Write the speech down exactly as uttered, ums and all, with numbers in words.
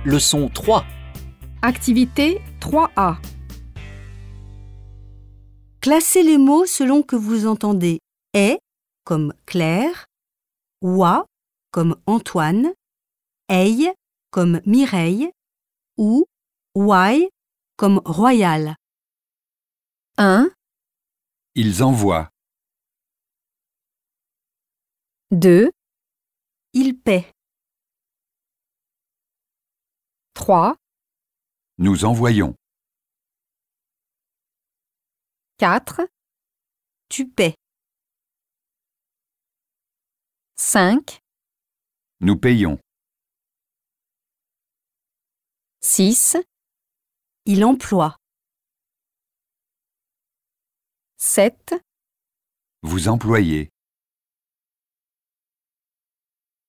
Leçon trois. Activité trois A. Classez les mots selon que vous entendez est comme Claire, oie comme Antoine, eille comme Mireille ou ouaille comme Royal. un, Ils envoient. deux, Il paie. trois, Nous envoyons. quatre, Tu paies. cinq, Nous payons. six, Il emploie. sept, Vous employez.